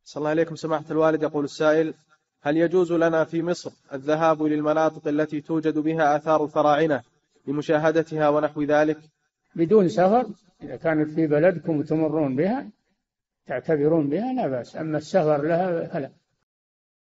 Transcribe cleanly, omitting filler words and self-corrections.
صلى الله عليكم سماحة الوالد. يقول السائل: هل يجوز لنا في مصر الذهاب للمناطق التي توجد بها آثار الفراعنة لمشاهدتها ونحو ذلك؟ بدون سفر، إذا كانت في بلدكم تمرون بها تعتبرون بها لا بأس، أما السفر لها فلا.